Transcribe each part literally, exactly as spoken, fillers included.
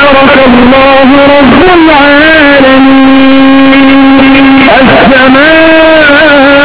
تبارك الله رب العالمين. السماء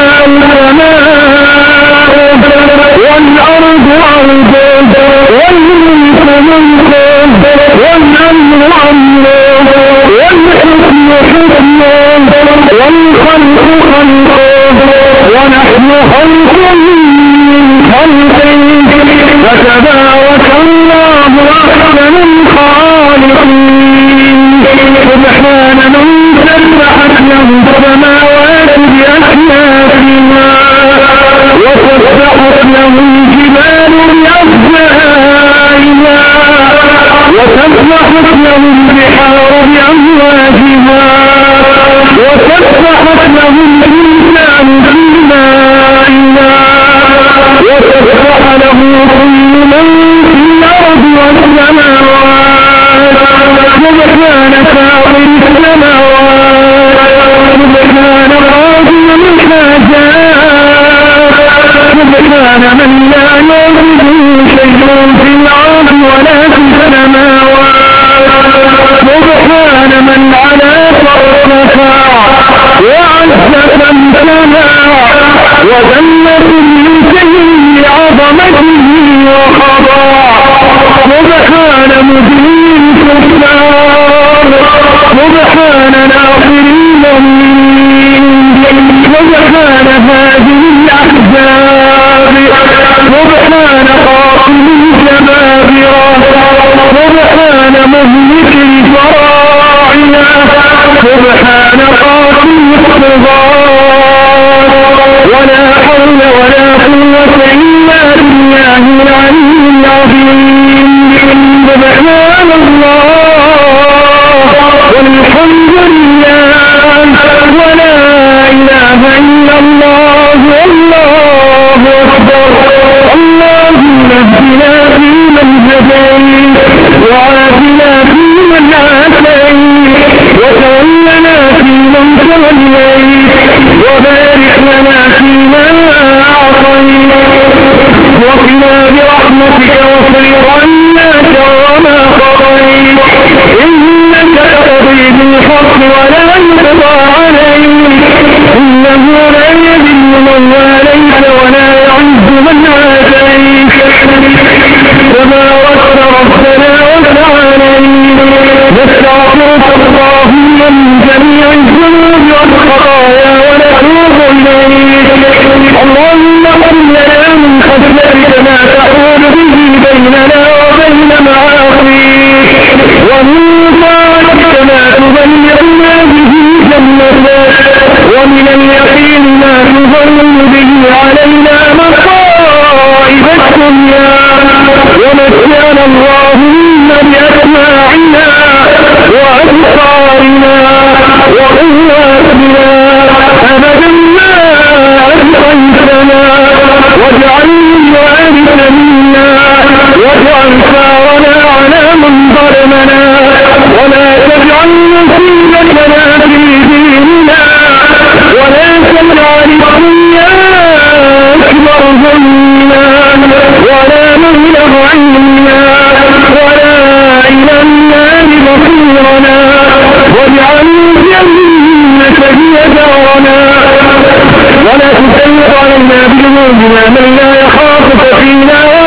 سماء والأرض أرض والملك ملك والأمر أمر والحكم حكم والخلق خلق ونحن خلق من خلق فتبارك الله أحسن الخالقين. سبحان من سبحت له السماوات بأكنافها وسبحت له الجبال بأجزائها وسبحت له البحار بأمواجها وسبحت له الإنسان في مائها وسبح له كل من في الأرض والسماوات. سبحان فاطر السماوات سبحان قاضي الحاجات سبحان من لا يعبده شيء في الأرض ولا في السماوات. سبحان من على فارتفع وعز فامتنع وذل كل شيء لعظمته وخضع. سبحان مدين الكفار سبحان ناصر المؤمنين سبحان هادي الأحزاب سبحان قاتل الجبابرة سبحان مهلك الفراعنة سبحان قاتل الصغار. ولا حول ولا قوة إلا بالله العلي العظيم. سبحان الله والحمد لله ولا إله إلا الله والله أكبر. اللهم اهدنا فيمن هديت وعافنا فيمن عافيت وتولنا فيمن توليت وبارك لنا فيما أعطيت وقنا برحمتك واصرف عنا شر ما قضيت إنك تقضي بالحق ولا يقضى عليك إنه لا يذل من واليت ولا يعز من عاديت. تباركت ربنا وتعاليت. نستغفرك اللهم من جميع الذنوب والخطايا ونتوب إليك. اللهم قل لنا من خشيتك ما تحول به بيننا وبين معاصيك ومن طاعتك ما تبلغنا به جنتك ومن اليقين ما تهون به علينا مصائب الدنيا. ومتعنا اللهم بأسماعنا وأبصارنا وقواتنا أبدا ما أبقيتنا واجعل الوارث منا واجعل ثارنا على من ظلمنا ولا تجعل مصيبتنا في ديننا ولا تجعل الدنيا أكبر همنا ولا مبلغ علمنا ولا إلى النار مصيرنا واجعل الجنة هي دارنا ولا تسلط علينا بذنوبنا من لا يخافك فينا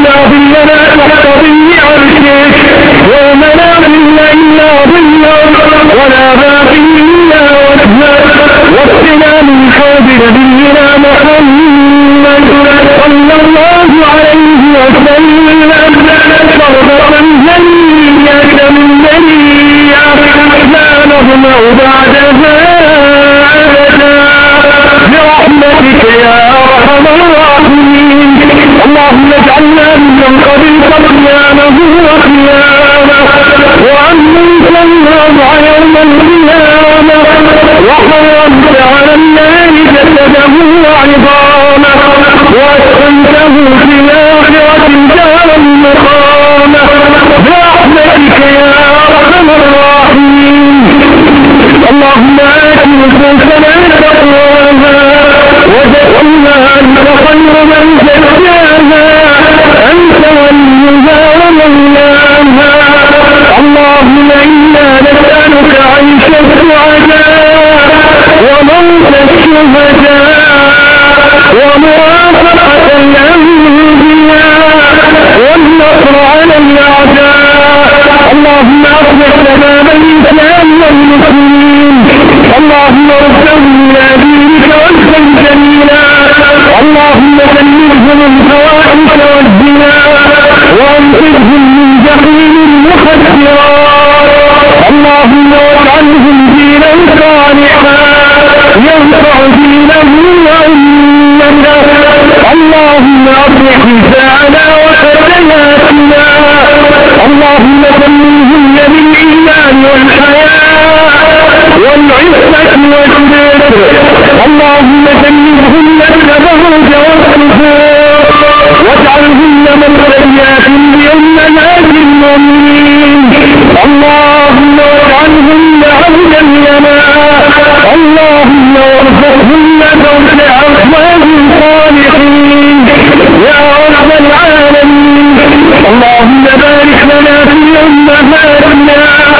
إلا ظلنا تحت ظل عرشك يوم لا ظل إلا ظلك ولا باقي إلا وجهك واسقنا من حوض نبينا محمد صلى الله عليه وسلم شربة هنيئة من منية لا نظمأ بعدها أبدا برحمتك يا أرحم الراحمين. اللهم اجعلنا ممن قبلت صيامه وقيامه وأمن سلم يوم القيامة وحرمت على النار جسده وعظامه وأسكنته في الآخرة دار المقامة برحمتك يا أرحم الراحمين. اللهم آت نفوسنا تقواها وزكها أنت خير من زكاها أنت وليها ومولاها. اللهم إنا نسألك عيش السعداء وموت الشهداء وموافقة الأنبياء والنصر على الأعداء. اللهم أصلح شباب الإسلام والمسلمين. اللهم ردهم إلى دينك ردا جميلا. اللهم جنبهم الفواحش والزنا وانقذهم من جحيم المخدرات. اللهم واجعلهم دينا صالحا ينفع دينه وأمته. اللهم أصلح نساءنا وفتياتنا. اللهم كملهن بالإيمان والحياء والعفة والبر. اللهم جنبهن التبرج والسفور واجعلهن مرضيات لأمهات المؤمنين. اللهم واجعلهن عبدا لنا. اللهم وارزقهن زوج أزواج صالحين يا رب العالمين. اللهم بارك لنا في أمهاتنا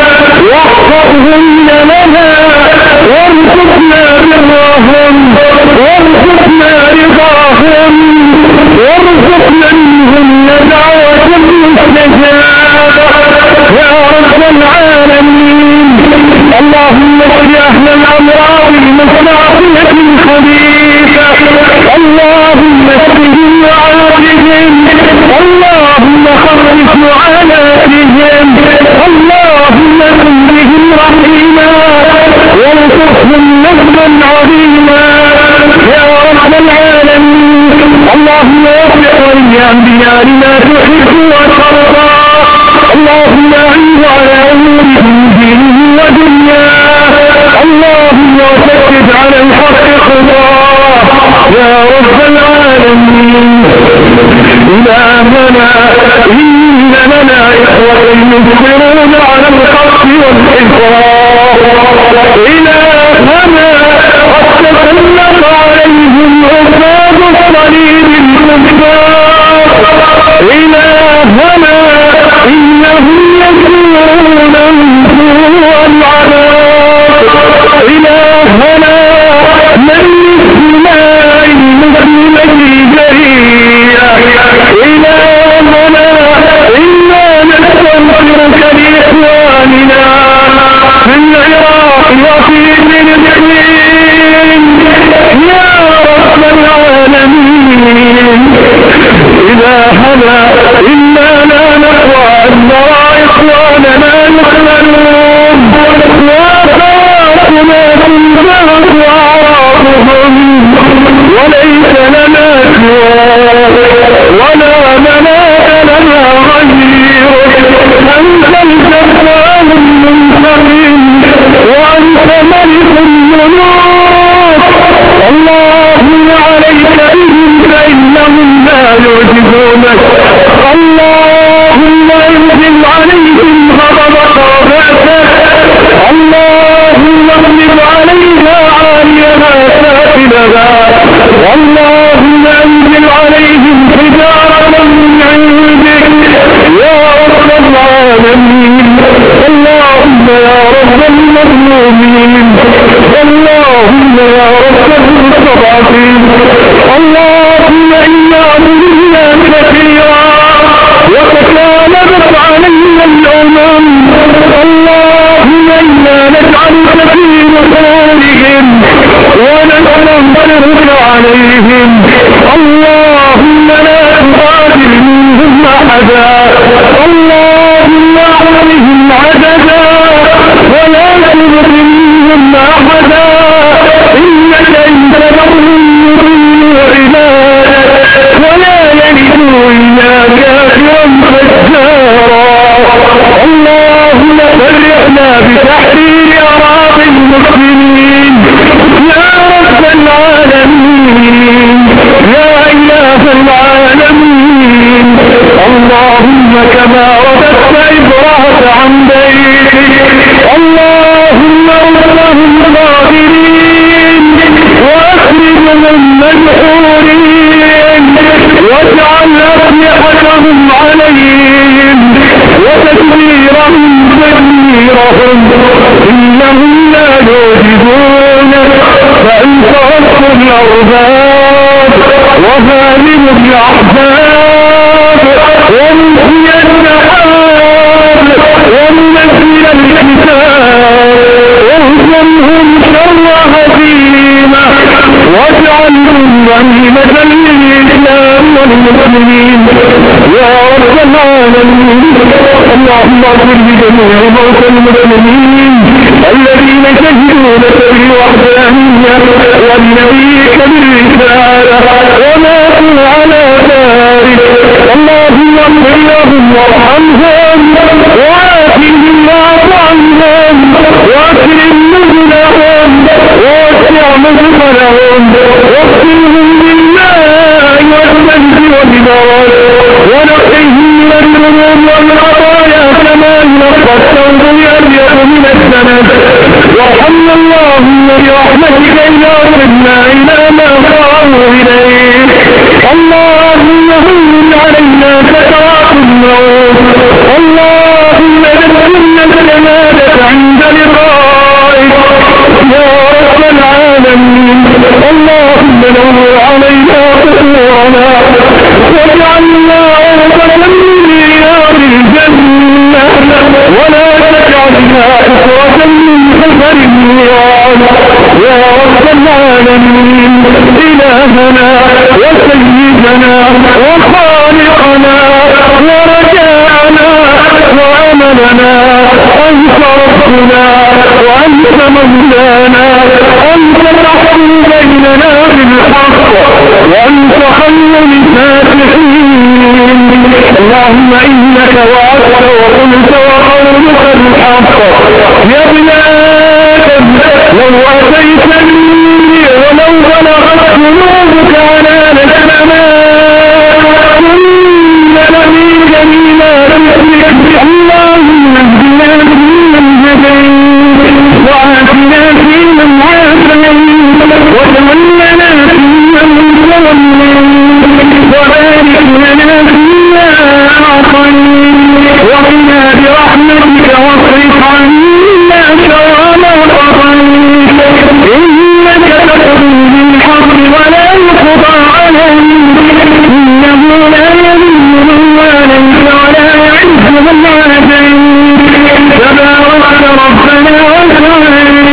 واحفظهن لنا وارزقنا برهم وارزقنا رضاهم وارزقنا منهن دعوة مستجابة يا رب العالمين. اللهم اشف أهل الأمراض المستعصية الخبيثة. اللهم اشفهم وعافهم. اللهم خفف معاناتهم. اللهم كن بهم رحيما وارزقهم نصرا عظيما يا رب العالمين. اللهم وفق ولي أنبيائنا تحب وترضى. اللهم أعز على أمورهم دينه ودنياه. اللهم وثبت على الحق خطاه يا رب العالمين. إلهنا إن لنا إخوة يصبرون على الحق والإنصاف. إلهنا قد تسلط عليهم عباد الصليب الكفار. إلهنا إنهم يسيرون من سوء العذاب. إلهنا من السماء المسلمة جريئة. إلهنا إنا نستغفرك لإخواننا في العراق وفي فلسطين يا رب العالمين. إلهنا إنا لا نقوى أن نرى إخواننا يقتلون وآخرنا تنزعت أعراضهم وليس لنا سواك ولا مناك لنا غيرك. أنت الجبار المنتقم وأنت ملك الملوك. اللهم عليك بهم فإنهم لا يعجزونك. اللهم انزل عليهم غضبك وبأسك. اللهم اغلب علينا عاليها سافلها. اللهم انزل عليهم حجارة من عندك يا رب العالمين. اللهم يا رب المظلومين. اللهم يا رب المستضعفين. اللهم إنا ظلمنا كثيرا عددا اللهم احصهم عددا ولا تبق منهم احدا انك ان تذرهم يضلوا عبادك ولا يلدوا الا كافرا فجارا اللهم فرحنا بتحرير اراضي المسلمين يا رب العالمين يا اله العالمين اللهم كما رددت ابراهيم عن بيتك اللهم ردهم ظاهرين واخرجهم مدحورين واجعل اسلحتهم عليهم وتدميرهم تدميرهم انهم لا يوجدون فانت رب الارباب وغالب الاحزاب ومحيي السحاب ومنزل الكتاب واهزمهم شر هزيمه واجعلهم غنيمه للاسلام والمسلمين يا رب العالمين اللهم اغفر لجميع موتى المسلمين الذين شهدوا لك بالوحدانيه ولنبيك بالرساله وماتوا على ذلك اللهم اغفر لهم وارحمهم وآتهم واعف عنهم واكرم نزلهم ووسع مدخلهم واغسلهم بالماء والثلج والبرد ونقهم من الذنوب والخطايا كما ينقى الثوب الابيض من الدنس وارحمنا اللهم برحمتك اذا صرنا الى ما صاروا اليه اللهم هون علينا سكرات الموت اللهم ذكرنا الشهاده عند لقائك يا رب العالمين اللهم نور علينا قصورنا واجعلنا عرضة من رياض الجنة ولا تجعلنا حفرة من حفر النيران يا رب العالمين إلهنا وسيدنا وخالقنا ورجاءنا وأملنا أنت ربنا وأنت مولانا أنت تحكم بيننا بالحق وأنت خير الفاتحين اللهم إنك وعدت وقلت وقولك الحق يا ابن آدم لو أتيتني ولو بلغت ذنوبك عنان السماء ثم لي جميلا مثلك اللهم اهدنا فيمن هديت وعافنا فيمن عافيت وتولنا فيمن توليت وبارك لنا فيما أعطيت وقنا برحمتك واصرف عنا شر ما قضيت إنك تقضي بالحق ولا يقضى عليك إنه لا يذل من واليت ولا يعز من عاديت تباركت ربنا وتعاليت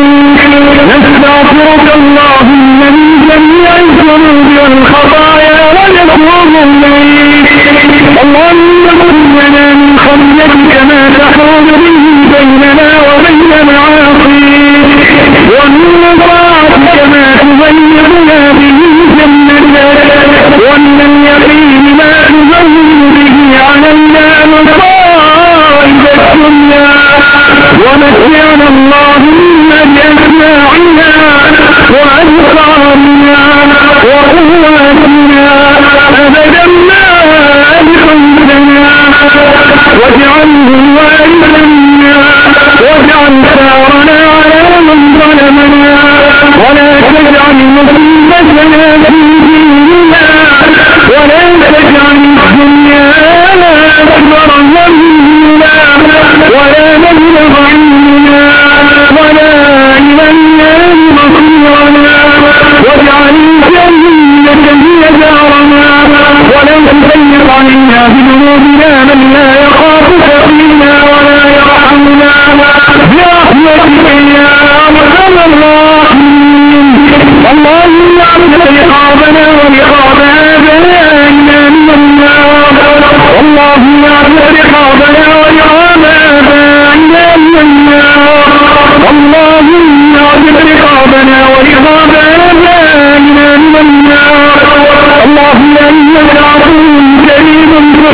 نستغفرك اللهم من جميع الذنوب والخطايا ونتوب إليك اللهم كن لنا من خشيتك ما تحول به بيننا وبين معاصيك ومن طاعتك ما تبلغنا به جنتك ومن اليقين ما تزين به علينا مصائب الدنيا ومتعنا اللهم بأسماعنا وأبصارنا وقواتنا أبدا ما أبقيتنا واجعله الوارث منا واجعل ثارنا على من ظلمنا ولا تجعل مصيبتنا في ديننا ولا تجعل الدنيا أكبر همنا ولا مبلغ علمنا ولا إلى النار مصيرنا واجعل الجنة هي دارنا ولا تسلط علينا بذنوبنا من لا يخافك فينا ولا يرحمنا برحمتك يا أرحم الراحمين اللهم اعتق رقابنا ورقاب آبائنا من النار اللهم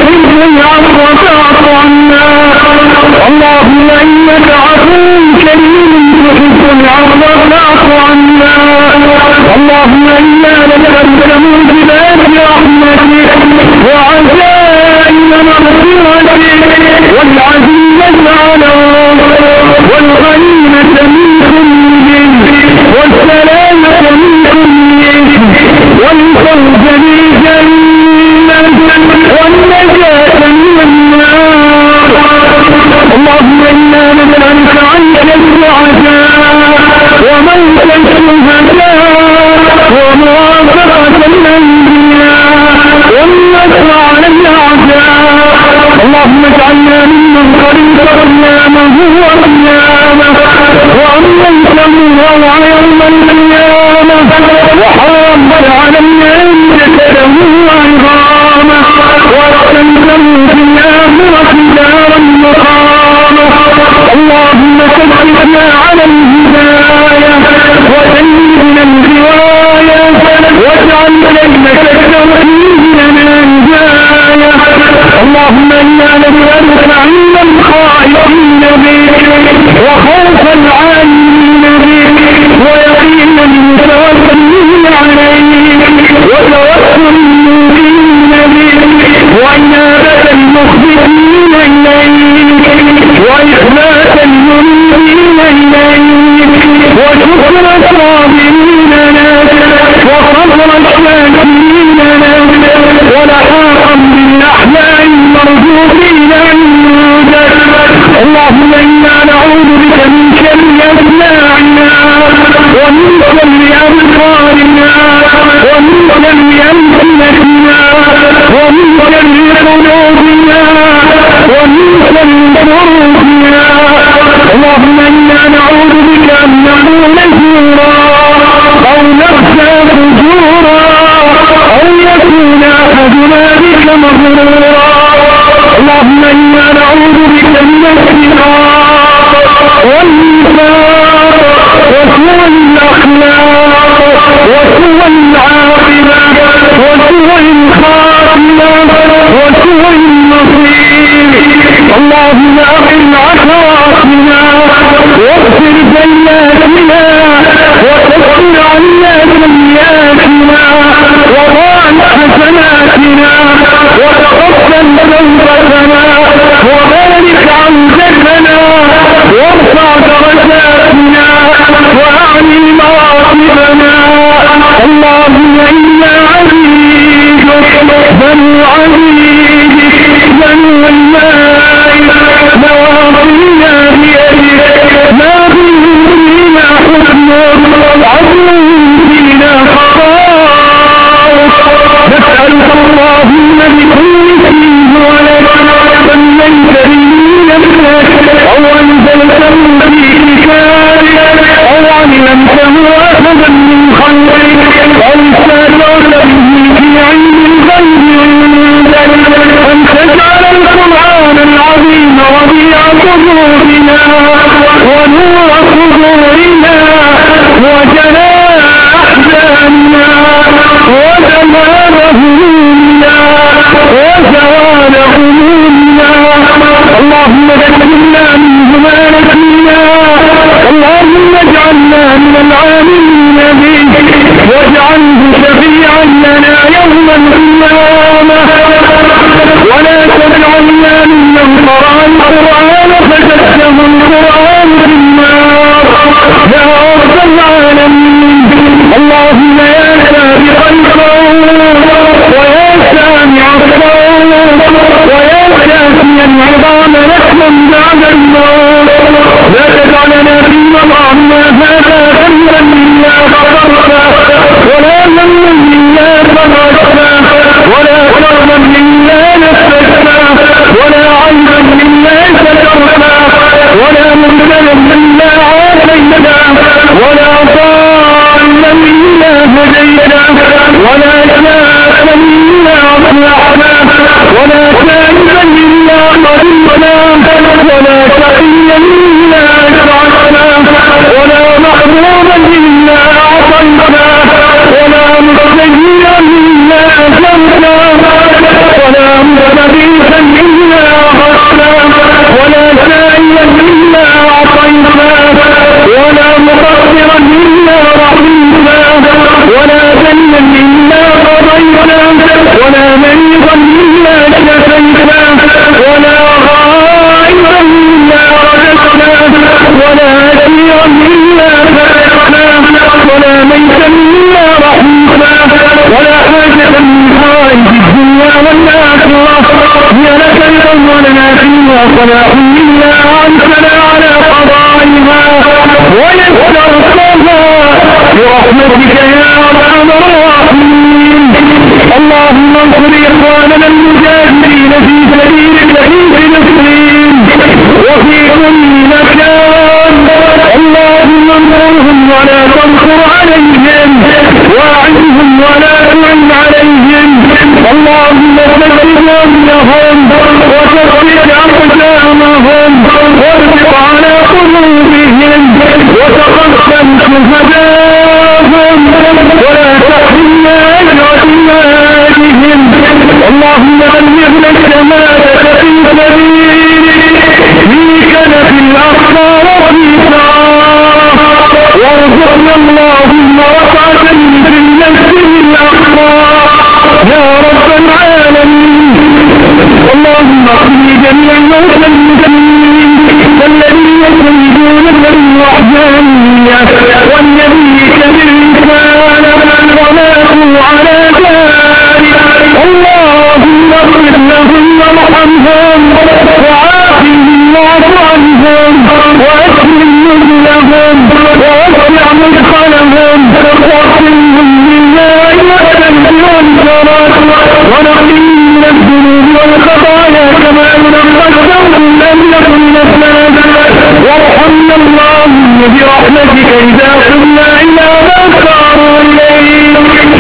تحب العفو فاعف عنا. اللهم إنك عفو كريم تحب العفو فاعف عنا. اللهم إنا نسألك موجبات رحمتك وعزائم مغفرتك والعزيمة على والغنيمة من كل والسلامة من كل والفوز بالجنة والنجاة من النار. اللهم إنا نسألك عنك السعداء وموت الشهداء وموافقة الأنبياء والنصر على الأعداء. اللهم اجعلنا ممن قريب قيامه وقيامه وأمن سموه يوم القيامة وحافظ على الناس له وعظامه واستنزلوا في الآخرة دار مقامه. اللهم ثبتنا على الهداية وسلمنا الغواية واجعل كلمة التوحيد لنا هداية. اللهم إنا نسألك علما خائفين بك وخوف العالمين بك ويقينا متوكلين عليك وتوكلين بك وإنابة المخبتين إليك وإخلاص المنيبين إليك وشكر الصابرين لك وصبر الشاكرين لك ولحاقا بالأحياء المرزوقين عندك. اللهم إنا نعوذ بك من شر أسماعنا ومن شر أبصارنا ومن شر ألسنتنا ومن شر قلوبنا ومن شر فروجنا. اللهم إنا نعوذ بك أن نقول زورا أو نخشى فجورا أو يكون أحدنا بك مغرورا. اللهم إنا نعوذ بك من الشقاق والنفاق وسوء الأخلاق وسوء العاقبة وسوء الخاتمة وسوء المصير. اللهم أقم عثراتنا واغفر زياتنا وكفر عنا سيئاتنا وضاعف حسناتنا وتقبل توبتنا وبارك عودتنا وارفع درجاتنا واعلي مراتبنا. اللهم إنا عبيدك بنو عبيدك بنو المائك نواصينا بيدك ماض فينا حكمك عدل فينا قضاؤك. نسألك اللهم بكل شيء ولك سميت به نفسك أو أنزلته في كتابك أو علمته أحدا من خلقك أو استأثرت به في علم الغيب عندك أن تجعل القرآن العظيم ربيع قلوبنا ونور صدورنا وجلاء أحزاننا وجمال همومنا وزوال همومنا. اللهم ذكرنا منه ما نسينا. اللهم اجعلنا من العاملين به واجعله شفيعا لنا يوم القيامة ولا تجعلنا ممن قرأ القرآن فشده القرآن في النار يا رب العالمين. اللهم يا سابق القول ويا سامع القول ويا شافي العظام لحما بعد الموت لا تجعلنا في مضامنا هذا ذنبا إلا غفرته ولا ذنبا إلا فرجته ولا كرما إلا نفسته ولا عيبا إلا سترته ولا مبتلا إلا عافيته ولا ضالا إلا هديته ولا شاكا إلا أصلحته ولا تائبا إلا قبلته ولا شقيا إلا أسعدته ولا محروما إلا أعطيته ولا مستهيئا إلا أجرته ولا مستبيحا ولنا فيها صلاح إلا أعنتنا على قضائها ويسرتها برحمتك يا أرحم الراحمين. اللهم انصر إخواننا المجاهدين في سبيلك في فلسطين وفي كل مكان. اللهم انصرهم ولا تنصر عليهم واعنهم ولا تعن عليهم. اللهم ثبت أمرهم وثبت أقدامهم واربط على قلوبهم وتقبل شهداءهم ولا تحرمنا أجر جهادهم. اللهم بلغنا الشهادة في سبيلك في كنف الأقصى وفي سعاه وارزقنا اللهم رفعة في المسجد الأقصى يا رب العالمين. اللهم اغفر جميع موتى المسلمين والذين يشهدون بالوحدانية والنبي بالرسالة وماتوا على ذلك. اللهم اغفر لهم وارحمهم وعافهم واعف عنهم واكرم نزلهم ووسع مدخلهم واغفرهم لله والذنب والجرس ونقهم من الذنوب والخطايا كما ينقى الثوب الأبيض من الثلج. وارحمنا اللهم برحمتك إذا قمنا إلى ما صاروا إليه.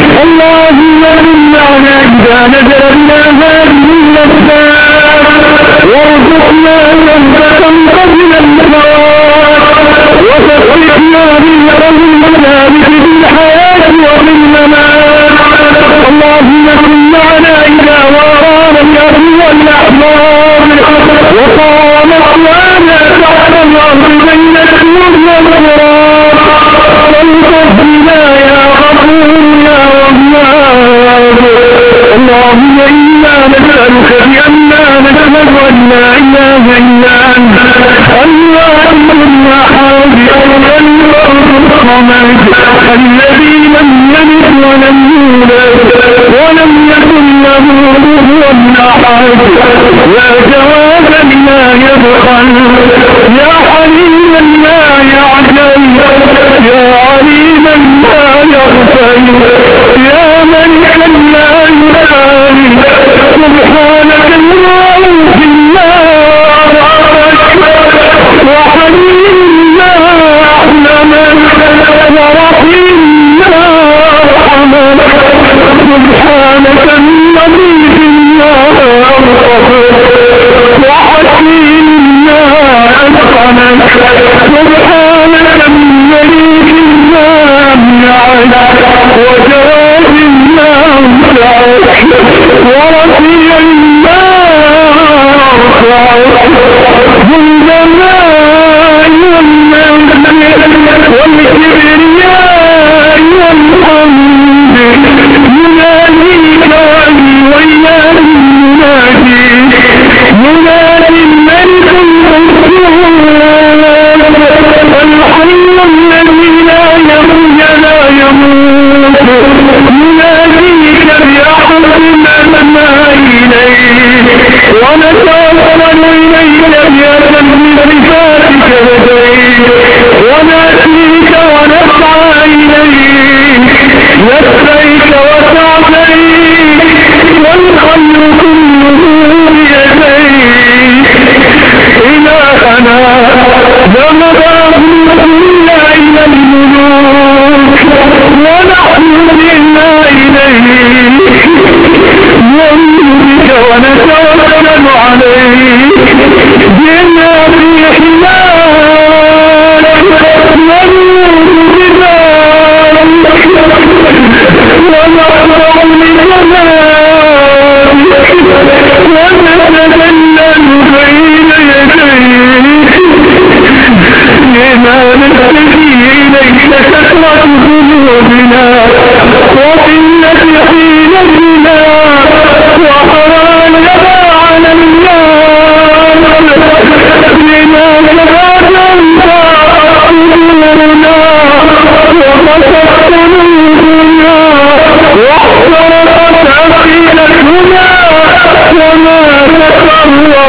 اللهم إنا إذا نزل بنا هذه النفسات وارزقنا نفسة قبل الموت وتفرحنا بالقول الثابت في الحياة وفي الممات. اللهم كن معنا إذا وارانا الأرض والأحباب وقام أقوانا تحت الأرض بين السور والغراب. والطف بنا يا غفور يا رحمن. اللهم إنا نسألك بأننا نشهد أن لا إله إلا أنت الواحد الأحد الفرد الصمد الذي لم يلد ولم يولد ولم يكن له كفوا أحد. يا جواد لا يبخل يا حليما لا يعجل يا عليما لا يغفل يا ملكا لا يبالي. سبحانك اللهم بالله وحليم لا أحلمك ورحيم لا أرحمك. سبحانك النبي بالله وحكيم لا أتقنك. سبحانك المليك لا أمنعك وجواب لا أمسعك ورفيع لا أرفعك. ذو الجلال والمجد والكبرياء والحمد يناديك وينادي ينادي ينادي الملك المسؤول الحي الذي لا يموت لا يموت يناديك بأحد الأسماء إليه ونتوصل إليك بأسم صفاتك لديك ونأتيك ونسعى إليك نسعيك وسعديك والخير كله بيديك. إلهنا ذنباه إلا إلى الملوك ونحن منا إليك نؤمن بك ونتوكل عليك جئنا في حماك ونور بذلك ونخضع لجمالك ونتذلل بين يديك لما نستحي إليك كثرة ذنوبنا وقلة حيلتنا وحرامنا على الناس لما تبادلت أمورنا وقصت قلوبنا واحترقت أفئدتنا وما تقرب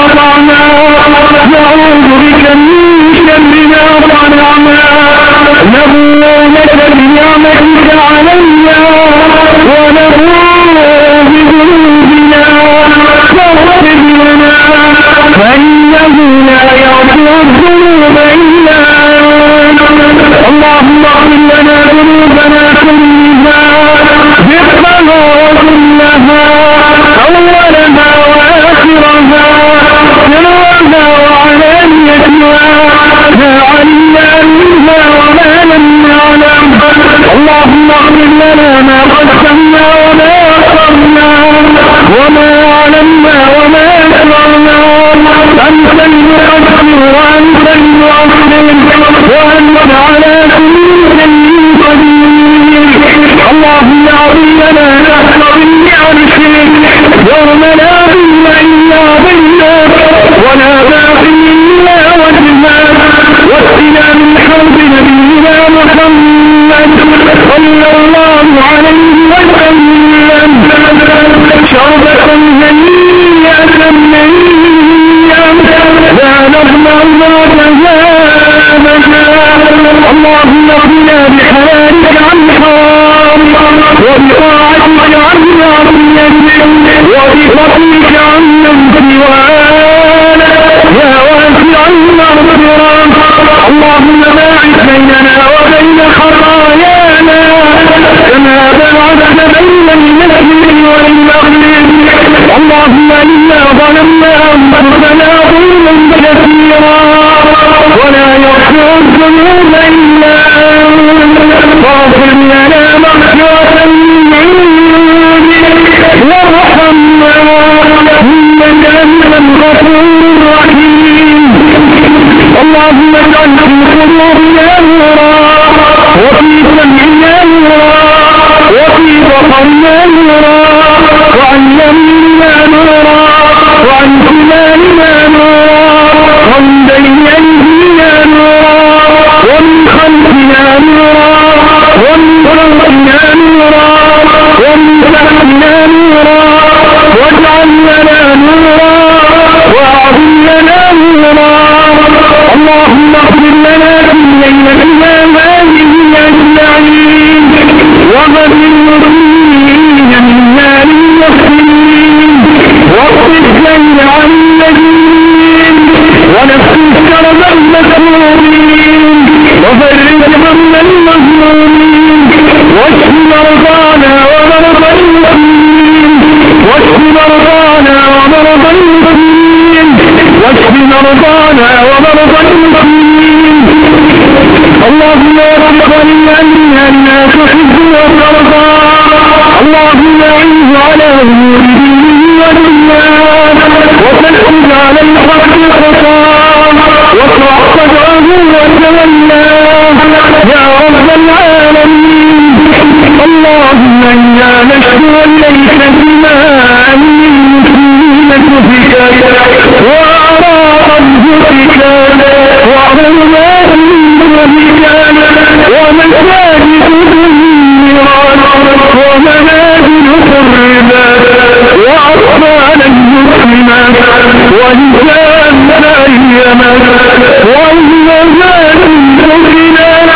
أطعنا نعوذ بك من شر ما صنعنا نبوء لك بنعمتك علينا ونبوء بذنوبنا فاغفر لنا فإنه لا يغفر الذنوب إلا أنت اللهم اغفر لنا ذنوبنا كلها دقها وكلها أولها وآخرها سرها وعلانيتها ما علمنا منها وما لم نعلم اللهم اغفر لنا ما قدمنا وما أخرنا وما علمنا وما أسررنا أنت المقدم وأنت المؤخر وأنت على كل شيء قدير اللهم اعطي لنا نحن بالعرش يوم لا ظل إلا ظلك ولا باقي إلا وجهك واسقنا من حوض نبينا محمد صلى الله عليه وسلم شربة هنيئة مريئة لا نظمأ بعدها أبدا اللهم اغننا بحلالك عن حرامك وبطاعتك عن معصيتك وبفضلك عن من سواك يا واسع المغفرة اللهم باعد بيننا وبين خطايانا كما باعدت بين المشرق والمغرب اللهم إنا ظلمنا أنفسنا ظلما كثيرا ولا يغفر الذنوب إلا أنت فاغفر لنا مغفرة من عندك وارحمنا إنك أنت الغفور الرحيم اللهم اجعل في قلوبنا نورا وفي سمعنا نورا وفي بصرنا نورا وعن يميننا نورا وعن شمالنا نورا ومن بين أيدينا نورا ومن خلفنا نورا ومن فوقنا نورا ومن تحتنا نورا واجعل لنا نورا واعظم لنا نورا اللهم اغفر لنا في ليلتنا هذه أجمعين وغفر المسلمين منا للمسلمين واصرف لنا عن النبيين ونفس كرب المسلوبين وفرج هم المظلومين واشف مرضانا ومرضى المسلمين واشف مرضانا ومرضى المسلمين واشف مرضانا ومرضى المسلمين اللهم ربنا أننا لا تحب وترضى اللهم أعز على أمور دينه ودنياه وتنحب على الحق خطاه واطرح صدره وتولاه يا رب العالمين اللهم إنا نشكو إليك دماء المسلمين بك وأعراض أنفسك وعلماء بك ومساجد النيران ومنازل خربات وأطفال المسلمات ونساء أيمات وأمهات سكنات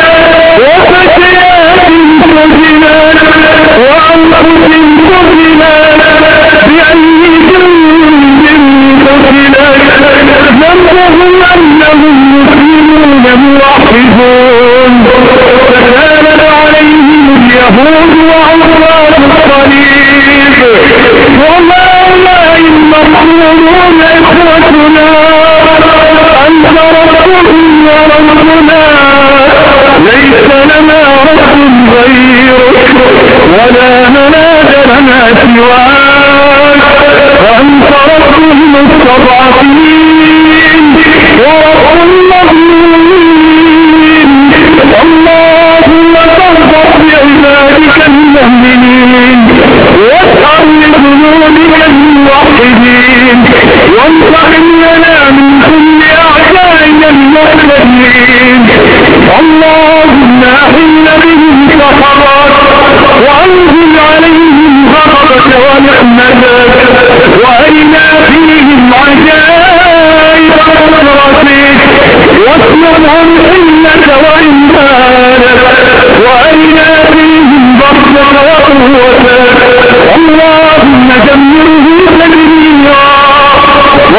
وفتيات سكنات وأنفس سكنات بأي جنب سكنات ذنبهم أنهم مسلمون موحدون فكانت عليهم اليهود وعصاة الصليب وهؤلاء المقتولون إخوتنا أنت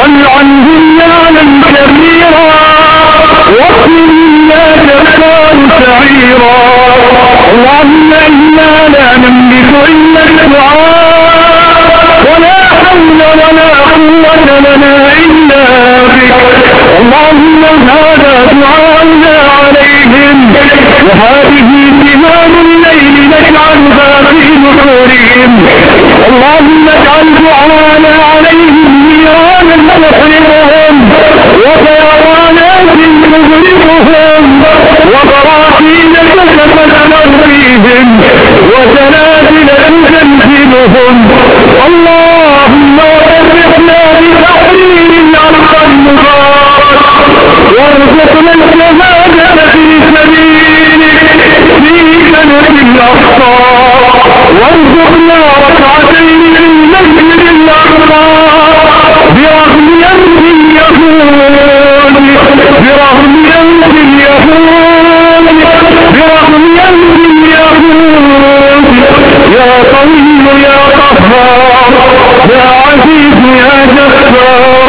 والعنهم لعنا كبيرا واقنا جبار سعيرا. اللهم إنا لا نملك إلا الدعاء ولا حول ولا قوة لنا إلا بك. اللهم هذا دعاؤنا عليهم وهذه ثمار الليل نجعلها في نحورهم. اللهم اجعل دعاءنا عليهم نيرانا تحرقهم وفيضانات تغرقهم وبراكين تتفجر وزلازل تزلزلهم. اللهم وفقنا بتحرير الأرض المبارك وارزقنا الشهادة في سبيلك في جنة الأقصى وارزقنا ركعتين في المسجد الأقصى برغم أنف اليهود برغم أنف اليهود برغم أنف اليهود. يا قوي يا قهار يا عزيز يا جبار.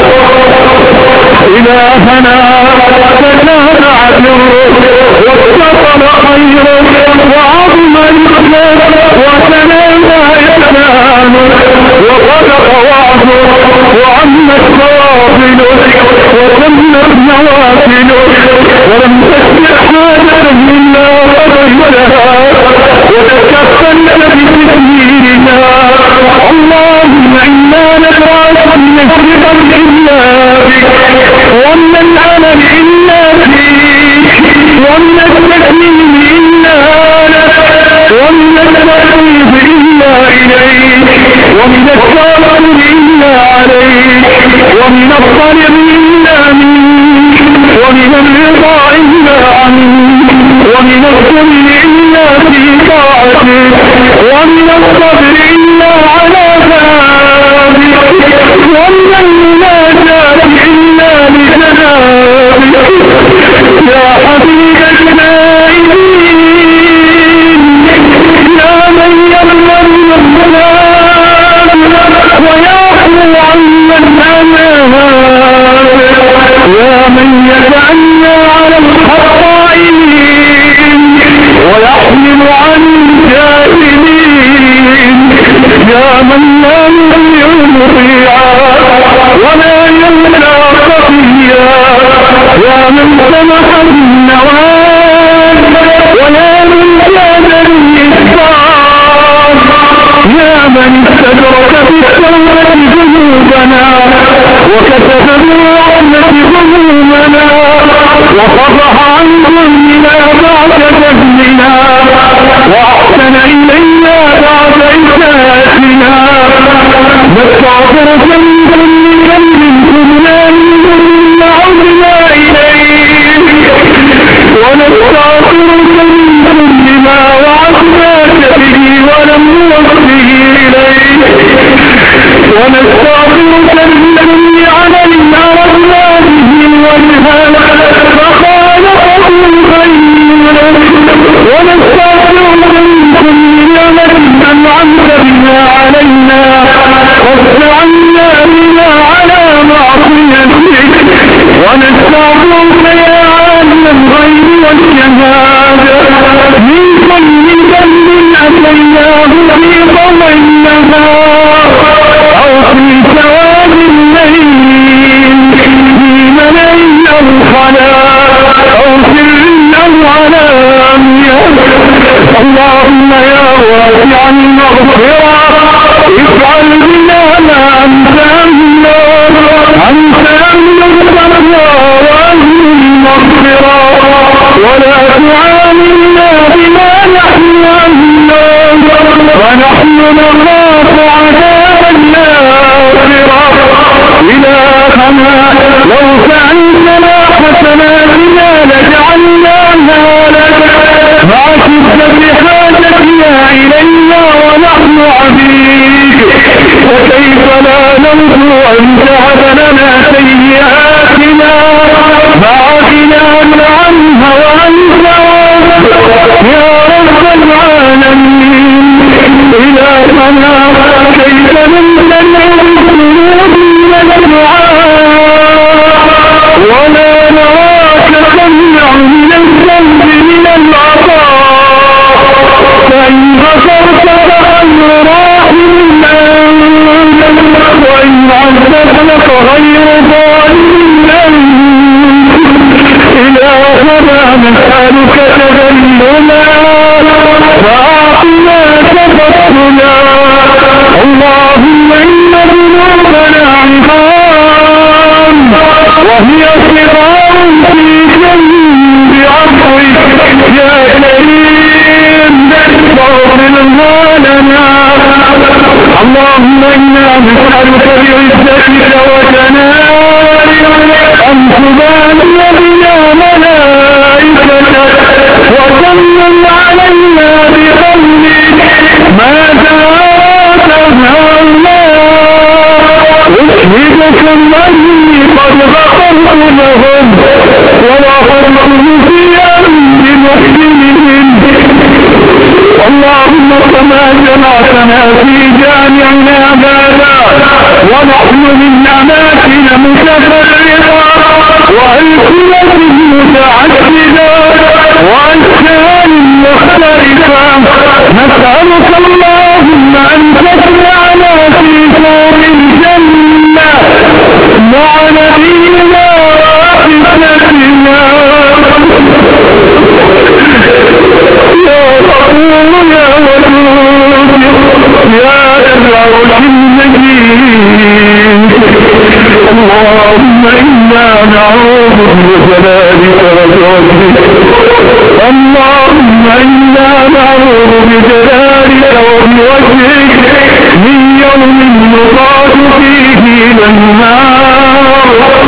إلهنا تتابع جرك واتصل خيرك وعظم الإسلام وتنامى إسلامك وصدق وعدك وعمت باطلك وتمت نوافلك ولم تسبق حاجة إلا قضيتها وتكفلت بتسييرنا. اللهم إنا نبرأ من نفسك إلا بك ومن الأمل إلا فيك ومن التكليم إلا لك ومن التأليف إلا إليك ومن التوكل إلا عليك ومن الطلب إلا منك ومن الرضا إلا عنك ومن الذل إلا في طاعتك ومن الصبر إلا على ذلك ومن المناجاة إلا لجنابك. يا حبيب النائبين يا من يغفر الظلام ويعفو عمن أمام يا من يتعنى على الخطائين ويحمل عن الجاهلين. يا من لا يضيع مطيعا ولا يمنع خفيا. يا من سمح بالنوال ولا من زاد الإسلام. يا من استدرك في التوبة ذنوبنا وكتب بالرحمة ذنوبنا وصفح عن ظلمنا بعد جهلنا وأحسن إلينا بعد إساءتنا. نستغفرك من كل ذنب كنا منا عدنا إليك ونستغفرك من كل ما وعدناك به ولم نوفه إليك ونستغفرك من كل عمل أردنا به وجهك فخالقه غيرك ونستغفرك من كل نعمة أنعمت بها علينا واستعنا بنا على معصيتك. ونستغفرك يا عالم الغيب والشهادة من كل ذنب أتيناه في ضوء النهار أو في سواد الليل في ملأ أو خلاء أو سر أو علانية. اللهم يا واسع المغفرة افعل بنا ما أنت أهل أنت أهل التقوى وأهل المغفرة ولا تعاملنا بما نحن أهله ونحن نخاف عذاب الآخرة. إلهنا لو فعلتنا حسناتنا لجعلناها لك مع شدة حاجتنا إلينا ونحن عبيد. وكيف لا نرجو أن تعب لنا سيئاتنا مع غنى عنها وعن ثواب يا رب العالمين. إلهنا كيف نمتنع القلوب من الدعاء غير ظالم إلهنا نسألك تذللا وأعطنا تفضلا اللهم إن ذنوبنا عظام وهي صغار في جنب عفوك يا كريم فاغفرها لنا اللهم إنا نسألك بعزتك وجلالك أن تبارك بنا ملائكتك وتمن علينا بفضلك ما دعاك هؤلاء أشهدكم أني قد غفرت لهم ووقفت في أمر محسنهم اللهم كما جمعتنا في جامعنا هذا ونحن من أماكن متفرقة وألسنة متعددة وأشكال مختلفة نسألك اللهم أن تجمعنا في سور الجنة مع نبينا وحسنتنا يا غفور يا ودود يا العرش المجيد اللهم إنا نعوذ بجلالك وجودك اللهم إنا نعوذ بجلالك وبوجهك من يوم يقال فيه إلى النار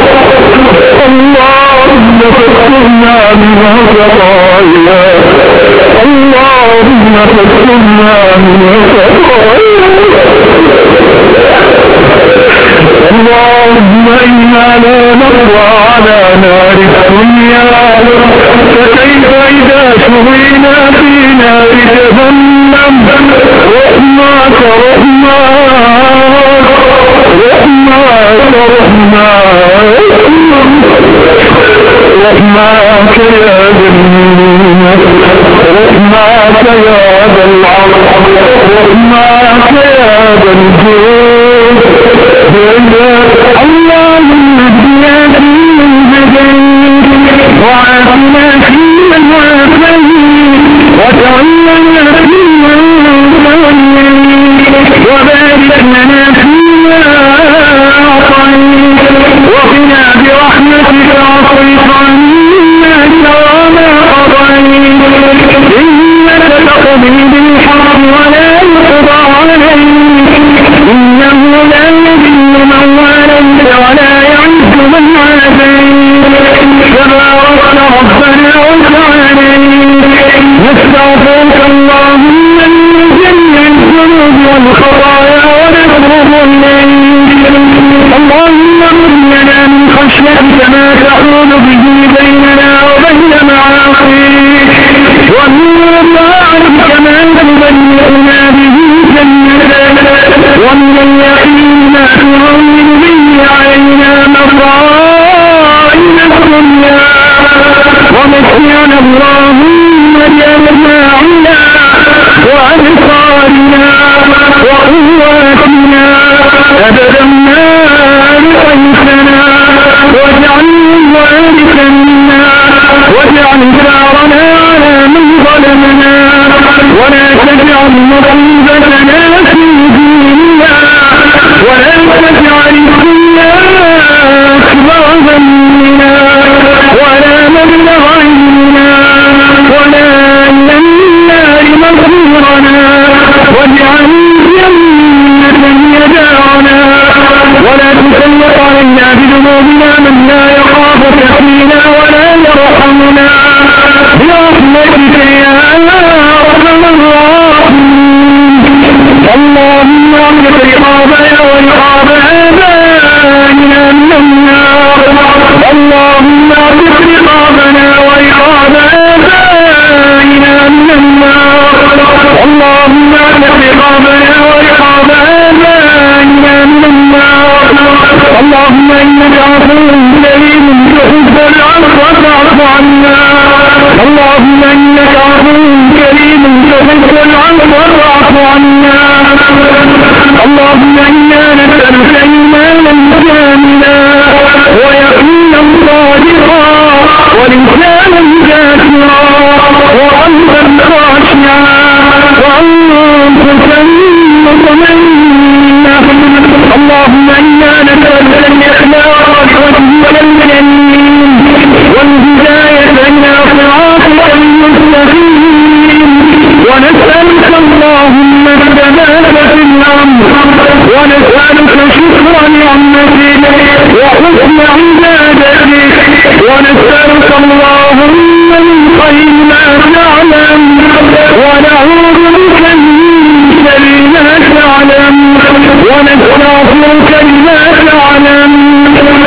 اللهم فاغفرنا من خطايانا اللهم فاغفرنا من خطايانا اللهم إنا لا نقوى على نار الدنيا فكيف إذا شوينا في نار جهنم رحمك رحمك رحمك رحمك يا ذنب رحمك يا ذا العرش رحمك يا ذا الجود اللهم اهدنا فيمن هديت وعافنا فيمن عافيت وتولنا فيمن توليت وبارك لنا فيما أعطيت وقنا برحمتك واصرف عنا شر ما قضيت إنك تقضي بالحق ولا يقضى عليك إنه لا يذل من واليت ولا يعز من عاديت تباركت ربنا وتعاليت نستغفرك اللهم من جميع الذنوب والخطايا ونتوب إليك اللهم اغفر لنا من خشيتك ما تحول به بيننا وبين معاصيك ومن طاعتك ما تبلغنا به جنتك ومن اليقين ما تهون به علينا مصائب الدنيا ومتعنا اللهم بأسماعنا وأبصارنا وقواتنا أبدا ما أبقيتنا واجعل الوارث منا واجعل ثارنا على من ظلمنا ولا تجعل مصيبتنا في ديننا ولا تجعل الدنيا أكبر همنا ولا مبلغ علمنا ولا إلى النار مصيرنا واجعل الجنة هي دارنا ولا تسلط علينا بذنوبنا من لا يخافك فينا ولا يرحمنا برحمتك يا أرحم الراحمين اللهم اغفر رقابنا ورقاب آبائنا من النار اللهم اغفر رقابنا ورقاب آبائنا من النار اللهم اغفر رقابنا ورقاب آبائنا من النار اللهم إنك عفو كريم تحب العفو فاعف عنا اللهم إنك عفو كريم تحب العفو فاعف عنا اللهم إنا نسألك إيمانا كاملا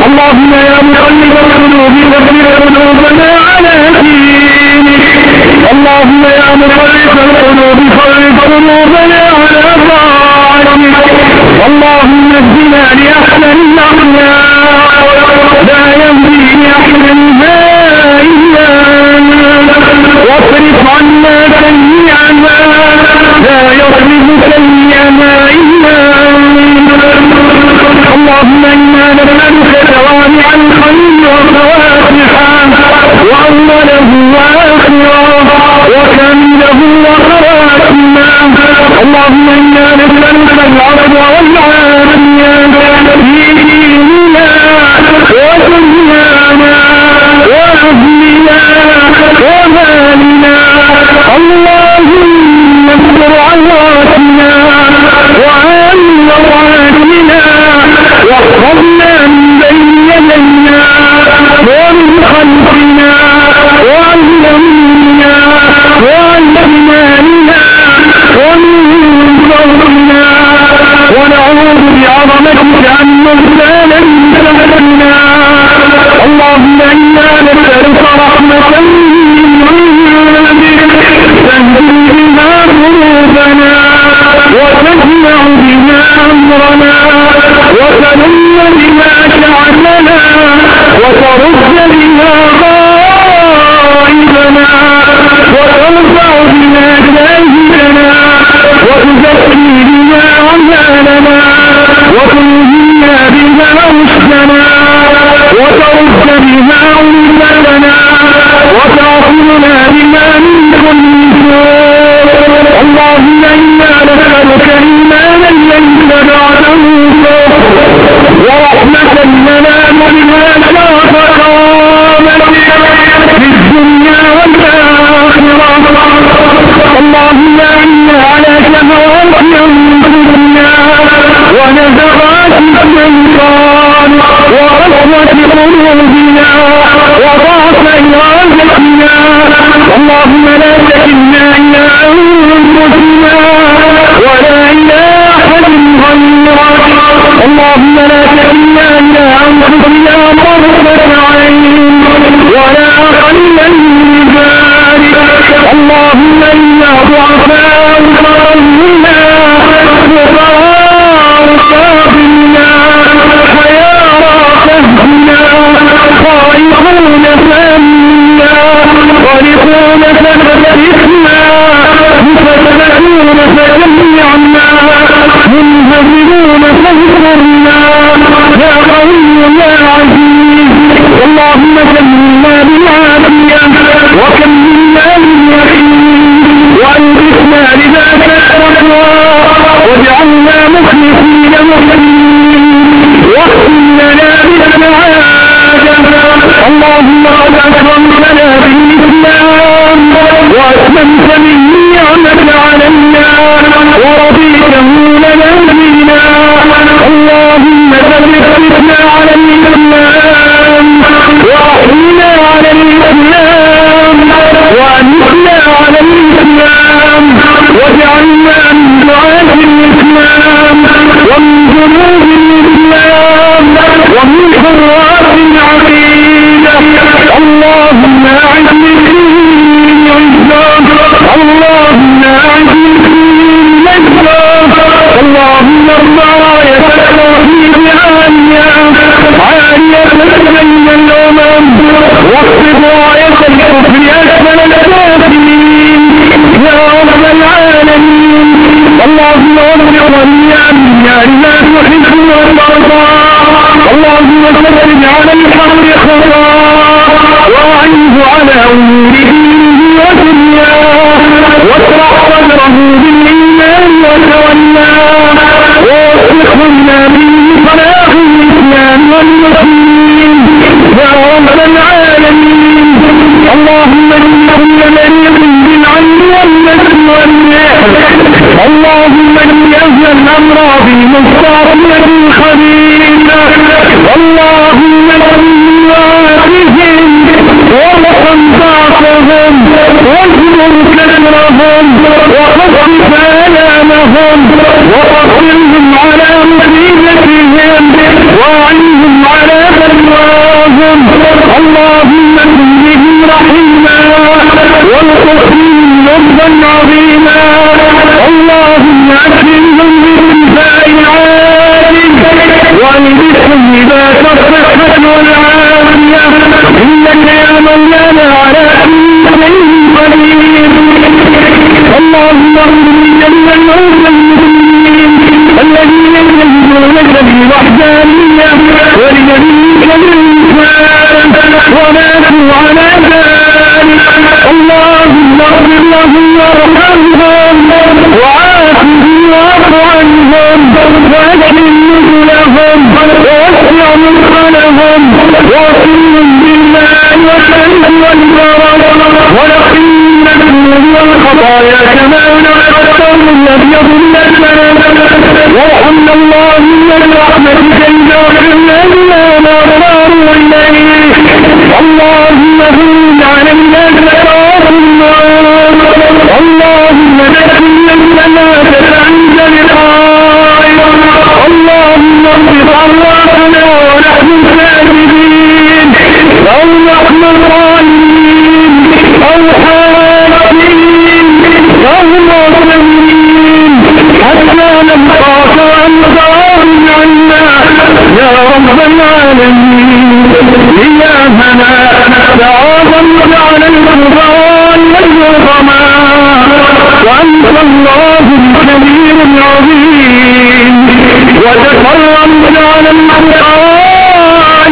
اللهم يا مقلب القلوب ثبت قلوبنا على دينك. اللهم يا مقلب القلوب ثبت قلوبنا على طاعتك. اللهم اهدنا لأحسن الأخلاق لا يهدي لأحسنها إلا أنت، واصرف عنا سيئها لا يصرف سيئها إلا أنت. اللهم إنا نسألك جوامع الخير وفواتحه وأوله وآخره وكامله وخواتمه. اللهم إنا نسألك العفو والعافية في ديننا ودنيانا وأهلنا ومالنا. اللهم استر عوراتنا وآمن روعاتنا واحفظنا من بين يدينا ومن خلفنا وعن يميننا وعن شمالنا ومن فوقنا، ونعوذ بعظمتك أن نغتال من تحتنا. اللهم إنا نسألك رحمة من عندك تهدي بها قلوبنا وتجمع بها أمرنا وتلم بها شعبنا وترد بها غائبنا وترفع بها شاهدنا وتزكي بها عمالنا وتلهينا بها رشدنا وترد بها أمتنا وتعصمنا بها من كل سوء. اللهم إنا نسألك إيمانا ليس بعده كفر ورحمة لنا بها شرف كرامتك في الدنيا والآخرة. اللهم إنا على شهوات أنفسنا ونزغات الشيطان وقسوة قلوبنا وضعف إرادتنا. اللهم لا تكلنا إلى أنفسنا ولا إلى أحد غيرك. اللهم لا تكلنا إلى أنفسنا طرفة عين ولا أقل من ذلك. اللهم إنا ضعفاء قلوبنا فقراء صابرنا حيارى فهدنا خائفون فامنا غرقون ففتحنا مفتحون فجمعنا منهزمون فانصرنا يا قوي يا عزيز. اللهم كملنا بالعافية وكملنا باليقين وأنبتنا لذاك التقوى واجعلنا مخلصين مسلمين واختم لنا بالسعادة. اللهم قد أكرمتنا بالإسلام وأتممت به نعمتك علينا ورضيته لنا دينا. اللهم ثبتنا على الإسلام وأحينا على الإسلام وأمتنا على الإسلام واجعلنا من دعاة الإسلام ومن جنود الإسلام ومن حراس العقيدة. اللهم أعز الدين عزا اللهم أعز الدين عزا. اللهم ارفع راية التوحيد عالية عالية بين الأمم واخفض راية الكفر أسفل الكافرين يا رب العالمين. اللهم وفق وليا لما تحب وترضى. اللهم ثبت على الحق خطاه وأعنه على أمور دينه ودنياه واشرح صدره بالإيمان وتولاه ووفقه لنا به صلاح الإسلام والمسلمين يا رب العالمين. اللهم إن كل مريض بالعين والنسل والنحل. اللهم إن أهل الأمراض المستعصية الخبيثة. اللهم إن وعافهم وارحم ضعفهم واجبر كسرهم وخفف آلامهم وقصرهم على مصيبتهم وأعنهم على الإنسان وماتوا على ذلك اللهم اغفر لهم وارحمهم وعافهم واعف عنهم واكرم نزلهم ووسع مدخلهم واغفرهم بالماء والثلج والبرد ونقهم من الذنوب والخطايا كما ينقى الثوب الابيض من الدنس وارحمنا اللهم برحمتك اذا خرنا بما نضطر اليه اللهم هون علينا ذكرات النار اللهم نجنا السماء عند لقائك اللهم اغفر ارواحنا ونحن ساجدين او نحن ظالمين او حاكمين او مظلومين حتى نلقاك وانت راض عنا يا رب العالمين إلهنا تعاظمت على الكفار والعظماء وأنت الله الكبير العظيم وتكرمت على الأطفال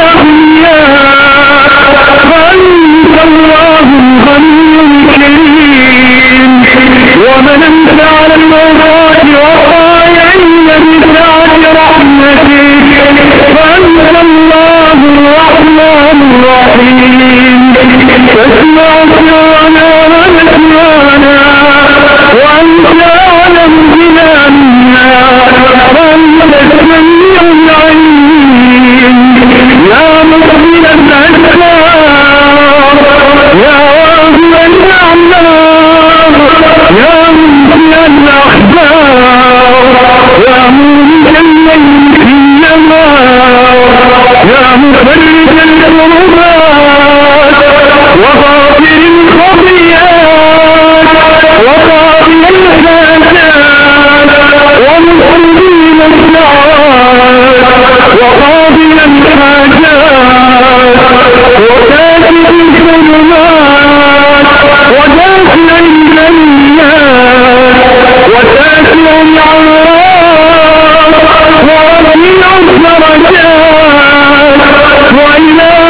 والأغنياء وأنت الله الغني الكريم ومننت على الموضوع والطائعين بسعة رحمتك وأنت الله الرحمن الرحيم تسمع سرنا ونسوانا وأنت أعلم بنا منا وأنت السميع العليم يا مغفر الأسرار يا واهب الأعمار يا منزل الأخبار يا مولد الليل في النهار يا مفرج الكربات وغافر الخطيئات وقابل الحاجات ومقبل الدعوات وقابل الحاجات وكاتب الظلمات ودافع البريات وساتر العورات ورفيع الدرجات وإله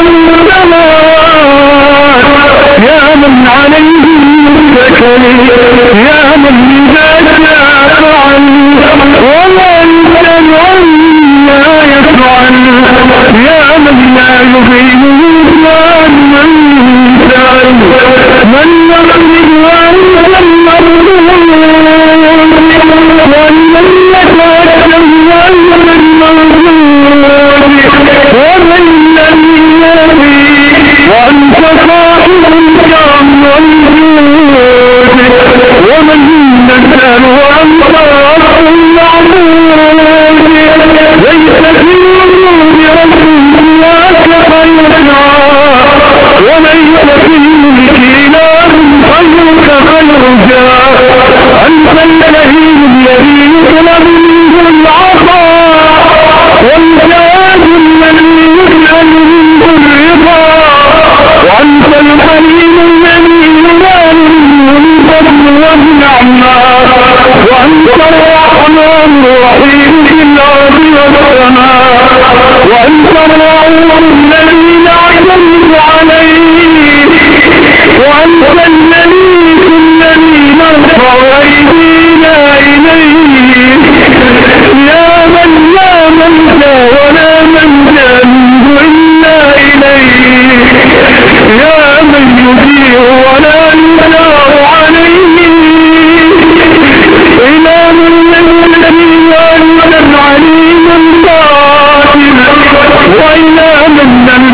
السماوات يا من عليه المتكل يا من إذا شاء فعل ولا يسأل عما يفعل يا من لا يغيب إنسان من سأل من يخرج وأنت المرضون ومن يتأكل وأنت المرضون ومن لم يبي وأنت صاحب الكرم والجود ومن نسأل وأنت رب المعبود ليس في وجود رب سواك خيرا وليس في الملك إله خيرك خير جاه أنت الكريم الذي يطلب منه العطاء والجواد الذي يسأل منه الرضا وأنت الحليم الذي ينال منه الفضل والنعمة وأنت الرحمن الرحيم في الأرض والسماء وأنت الرؤوف الذي لا يملك عليه وأنت المليك الذي نرفع أيدينا إليه يا من لا ملجأ ولا منجا منه إلا إليه يا من يجير ولا ينار عليه إله الذي وأنت العليم القادر وإله من لم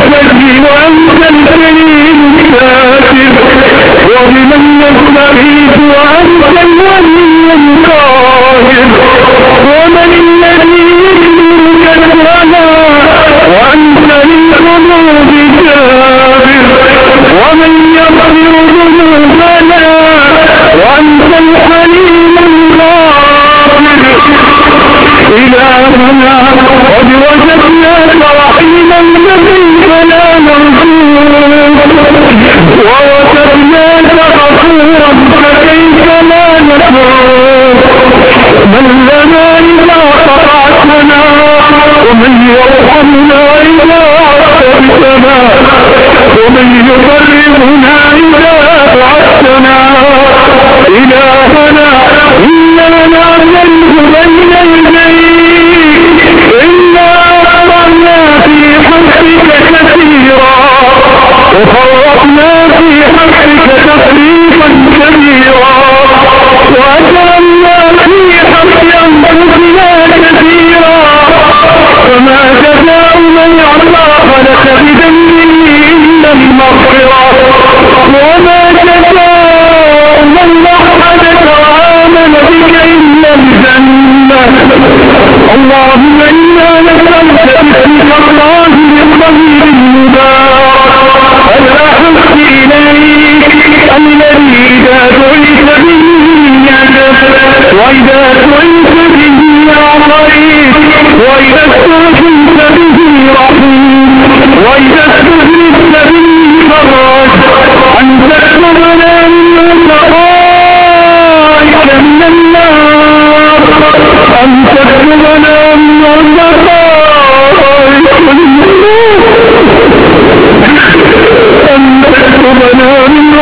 ومن يقربنا إذا بعثتنا إلهنا إنا نعترف بين يديك إنا أخطأنا في حقك كثيرا وفرطنا في حقك تفريطا كبيرا وأجرمنا في حق أنفسنا كثيرا فما جزاء من يعصى لك بذنبه إلا المغفرة وما جزاء من وحدك وآمن بك إلا الجنة اللهم إنا نسألك باسمك الله الطيب المبارك الأحق إليك الذي إذا دعيت به يجب وإذا دعيت به أعطيت وإذا استغفرت به رحيم وإذا استغفرت به فرج أن تكتبنا من سقائك من النار أن تكتبنا من سقائك من النار أن تكتبنا من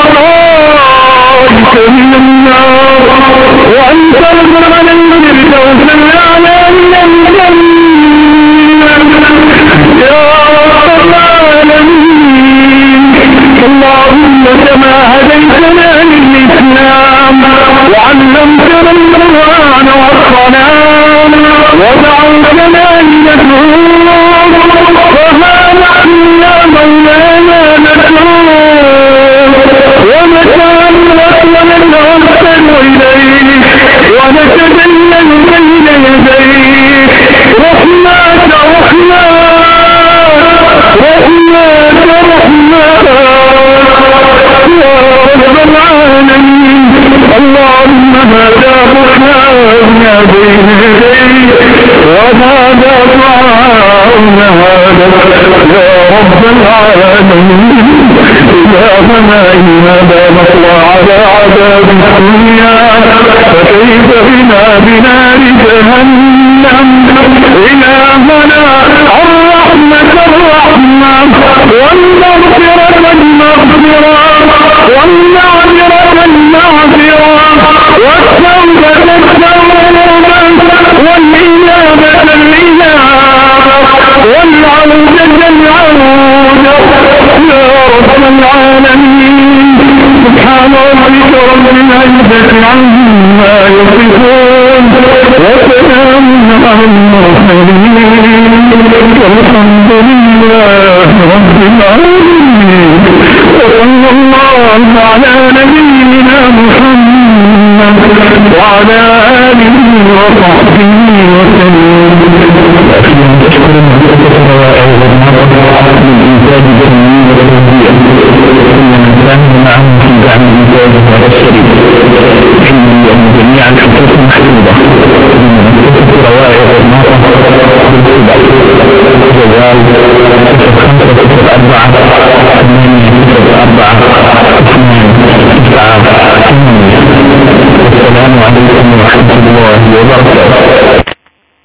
سقائك من النار وأن تغفر لنا الفردوس الأعلى من الجنة يا رب العالمين اللهم كما هديتنا للإسلام وعلمتنا القرآن والصلاة ودعوتنا إلى النور وها نحن يا مولانا نتوب ونسأل ونتوسل إليك ونتدلل بين يديك رحمات رحمات رحمات رحمات يا رب العالمين اللهم هذا برهاننا بين يديك وهذا دعاؤنا هذا يا رب العالمين إلهنا إننا نطلع على عذاب الدنيا فكيف بنا بنار جهنم إلهنا الرحمة الرحمة والمغفرة المغفرة والمعذرة المعذرة والتوبة التوبة والإنابة الإنابة والعودة العودة يا رب العالمين سبحان ربك رب العزة عما يصفون وسلام على المرسلين والحمد لله رب العالمين وصلى الله على نبينا محمد وعلى آله وصحبه وسلم.